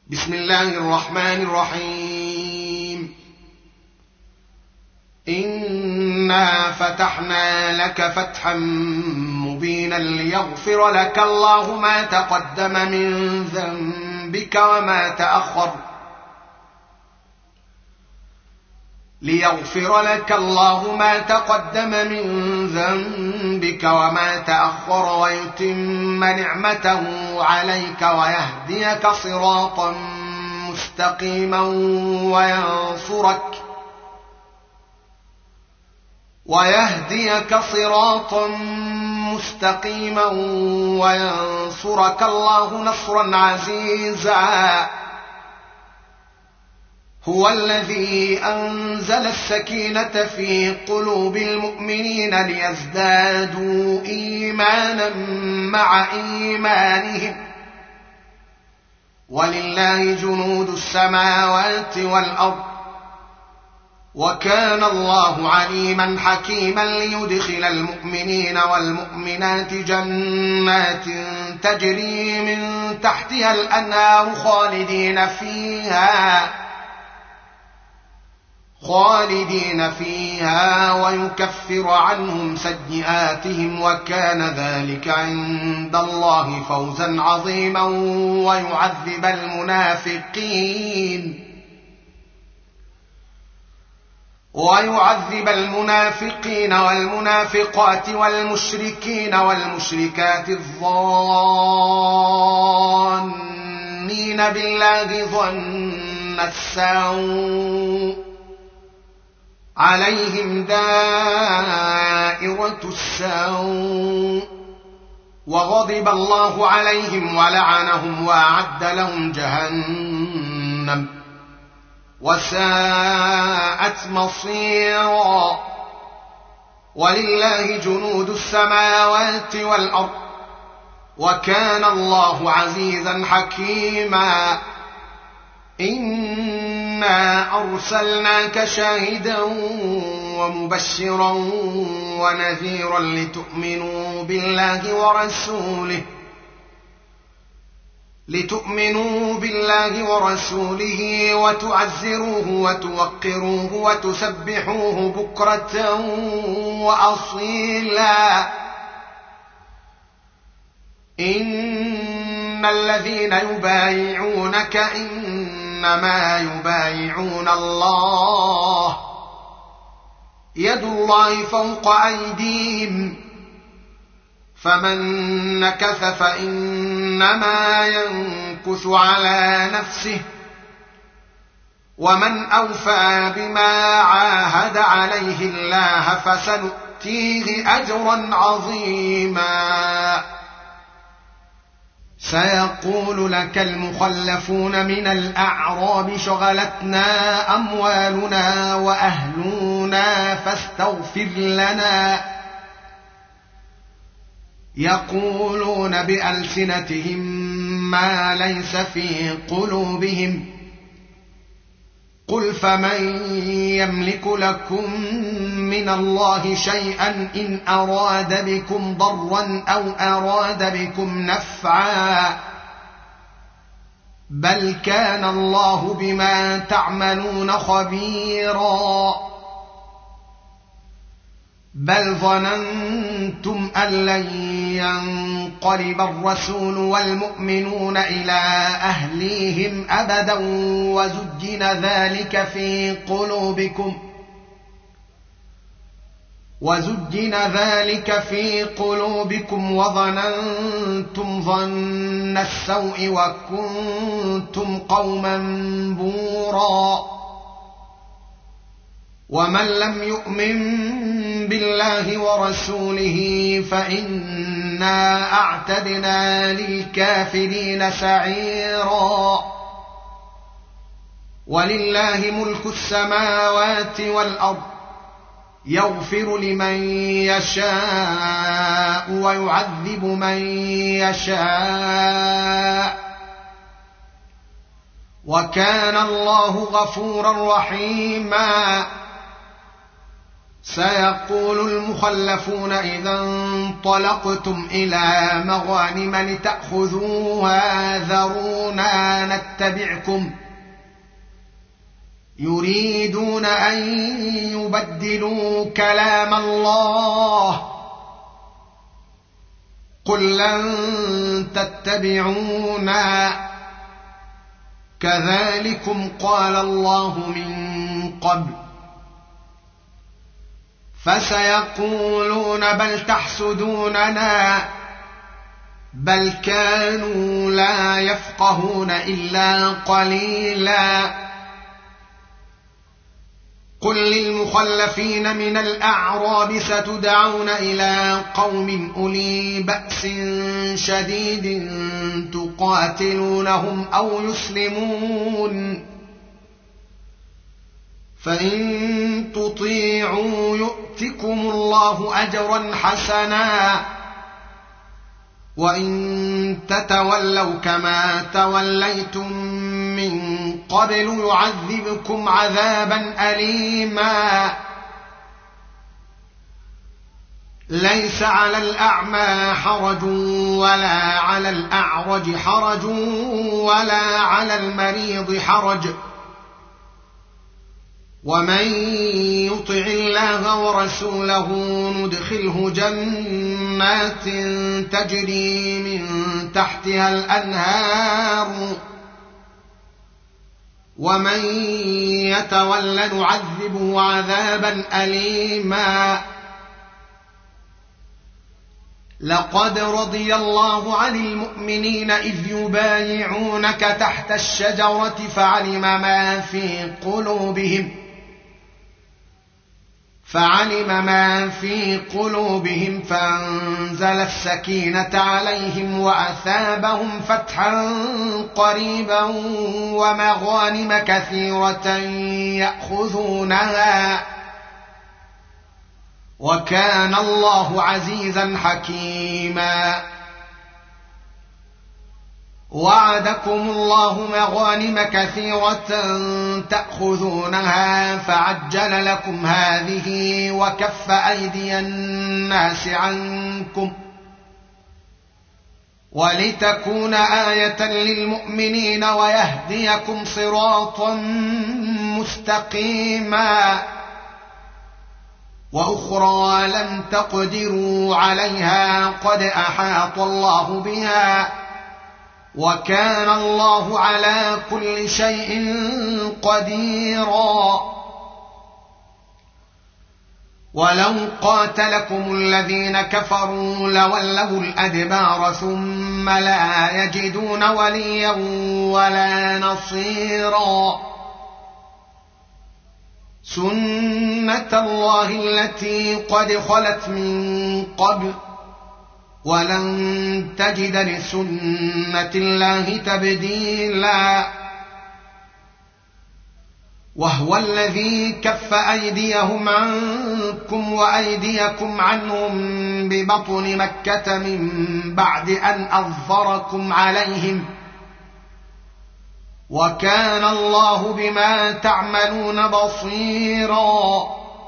بسم الله الرحمن الرحيم. إنا فتحنا لك فتحا مبينا ليغفر لك الله ما تقدم من ذنبك وما تأخر ويتم نعمته عليك ويهديك صراطا مستقيما وينصرك الله نصرا عزيزا. هو الذي أنزل السكينة في قلوب المؤمنين ليزدادوا إيمانا مع إيمانهم، ولله جنود السماوات والأرض، وكان الله عليما حكيما. ليدخل المؤمنين والمؤمنات جنات تجري من تحتها الأنهار خالدين فيها ويكفر عنهم سيئاتهم، وكان ذلك عند الله فوزا عظيما. ويعذب المنافقين والمنافقات والمشركين والمشركات الظانين بالله ظن السوء عليهم دائرة السوء، وغضب الله عليهم ولعنهم وأعد لهم جهنم وساءت مصيرا. ولله جنود السماوات والأرض، وكان الله عزيزا حكيما. إنا أرسلناك شاهدا ومبشرا ونذيرا لتؤمنوا بالله ورسوله وتعزروه وتوقروه وتسبحوه بكرة وأصيلا. إن الذين يبايعونك إنما يبايعون الله، يد الله فوق أيديهم، فمن نكث فإنما ينكث على نفسه، ومن أوفى بما عاهد عليه الله فسنؤتيه أجرا عظيما. سيقول لك المخلفون من الأعراب شغلتنا أموالنا وأهلنا فاستغفر لنا، يقولون بألسنتهم ما ليس في قلوبهم. قل فمن يملك لكم من الله شيئا إن أراد بكم ضرا أو أراد بكم نفعا، بل كان الله بما تعملون خبيرا. بل ظننتم أن لن ينقلب الرسول والمؤمنون إلى أهليهم أبدا وزجن ذلك في قلوبكم وظننتم ظن السوء وكنتم قوما بورا. ومن لم يؤمن بالله ورسوله فإنا أعتدنا للكافرين سعيرا. ولله ملك السماوات والأرض، يغفر لمن يشاء ويعذب من يشاء، وكان الله غفورا رحيما. سيقول المخلفون إذا انطلقتم إلى مغانم لتأخذوها ذرونا نتبعكم يريدون أن يبدلوا كلام الله قل لن تتبعونا كذلكم قال الله من قبل فسيقولون بل تحسدوننا بل كانوا لا يفقهون إلا قليلا قل للمخلفين من الأعراب ستدعون إلى قوم أولي بأس شديد تقاتلونهم أو يسلمون فإن تطيعوا يؤتكم الله أجرا حسنا وإن تتولوا كما توليتم من قبل يعذبكم عذابا أليما ليس على الأعمى حرج ولا على الأعرج حرج ولا على المريض حرج ومن يطع الله ورسوله ندخله جنات تجري من تحتها الأنهار ومن يتول نعذبه عذابا أليما لقد رضي الله عن المؤمنين إذ يبايعونك تحت الشجرة فعلم ما في قلوبهم فأنزل السكينة عليهم وأثابهم فتحا قريبا ومغانم كثيرة يأخذونها وكان الله عزيزا حكيما وعدكم الله مغانم كثيرة تأخذونها فعجل لكم هذه وكف أيدي الناس عنكم ولتكون آية للمؤمنين ويهديكم صراطا مستقيما وأخرى لم تقدروا عليها قد أحاط الله بها وكان الله على كل شيء قديرا ولو قاتلكم الذين كفروا لولوا الأدبار ثم لا يجدون وليا ولا نصيرا سنة الله التي قد خلت من قبل ولن تجد لسنة الله تبديلا وهو الذي كف أيديهم عنكم وأيديكم عنهم ببطن مكة من بعد أن أظفركم عليهم وكان الله بما تعملون بصيرا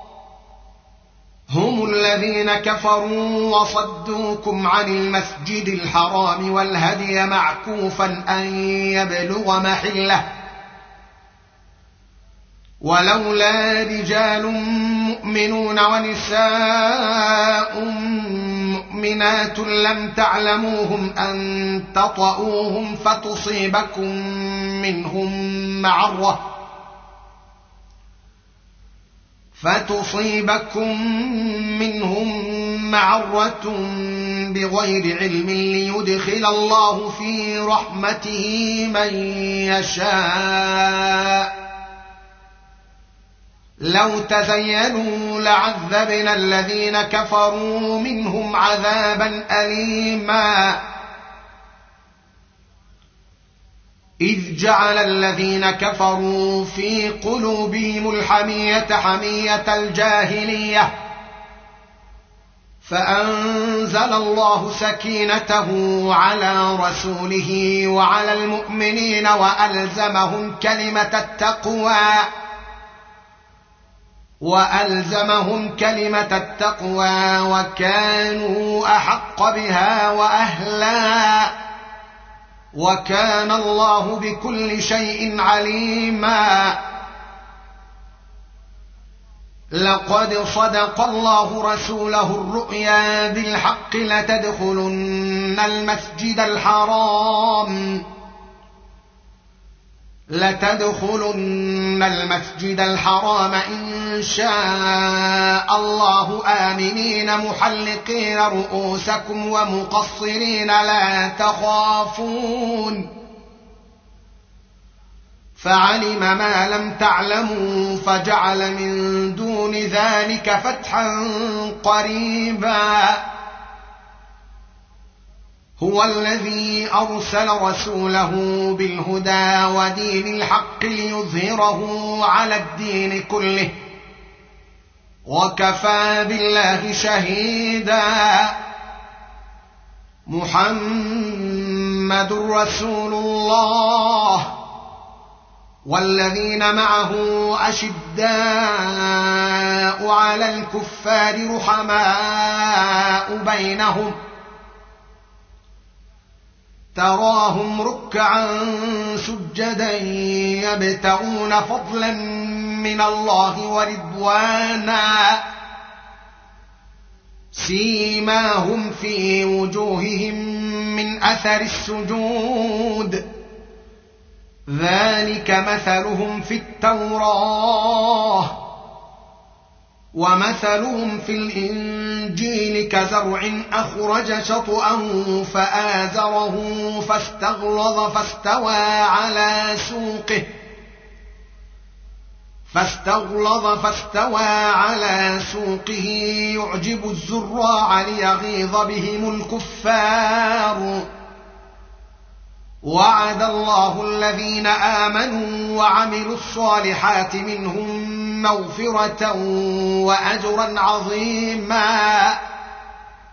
هم الذين كفروا وصدوكم عن المسجد الحرام والهدي معكوفا أن يبلغ محله ولولا رجال مؤمنون ونساء مؤمنات لم تعلموهم أن تطؤوهم فتصيبكم منهم معرة بغير علم ليدخل الله في رحمته من يشاء لو تزينوا لعذبنا الذين كفروا منهم عذابا أليما إذ جعل الذين كفروا في قلوبهم الحمية حمية الجاهلية فأنزل الله سكينته على رسوله وعلى المؤمنين وألزمهم كلمة التقوى وألزمهم كلمة التقوى وكانوا أحق بها وأهلها، وكان الله بكل شيء عليما. لقد صدق الله رسوله الرؤيا بالحق لتدخلن المسجد الحرام إن شاء الله آمنين محلقين رؤوسكم ومقصرين لا تخافون، فعلم ما لم تعلموا فجعل من دون ذلك فتحا قريبا. هو الذي أرسل رسوله بالهدى ودين الحق ليظهره على الدين كله وكفى بالله شهيدا. محمد رسول الله والذين معه أشداء على الكفار رحماء بينهم، تراهم ركعا سجدا يبتغون فضلا من الله ورضوانا، سيماهم في وجوههم من أثر السجود، ذلك مثلهم في التوراة ومثلهم في الإنجيل كزرع أخرج شطأه فآزره فاستغلظ على سوقه يعجب الزراع ليغيظ بهم الكفار. وعد الله الذين آمنوا وعملوا الصالحات منهم مغفرة وأجرا عظيما.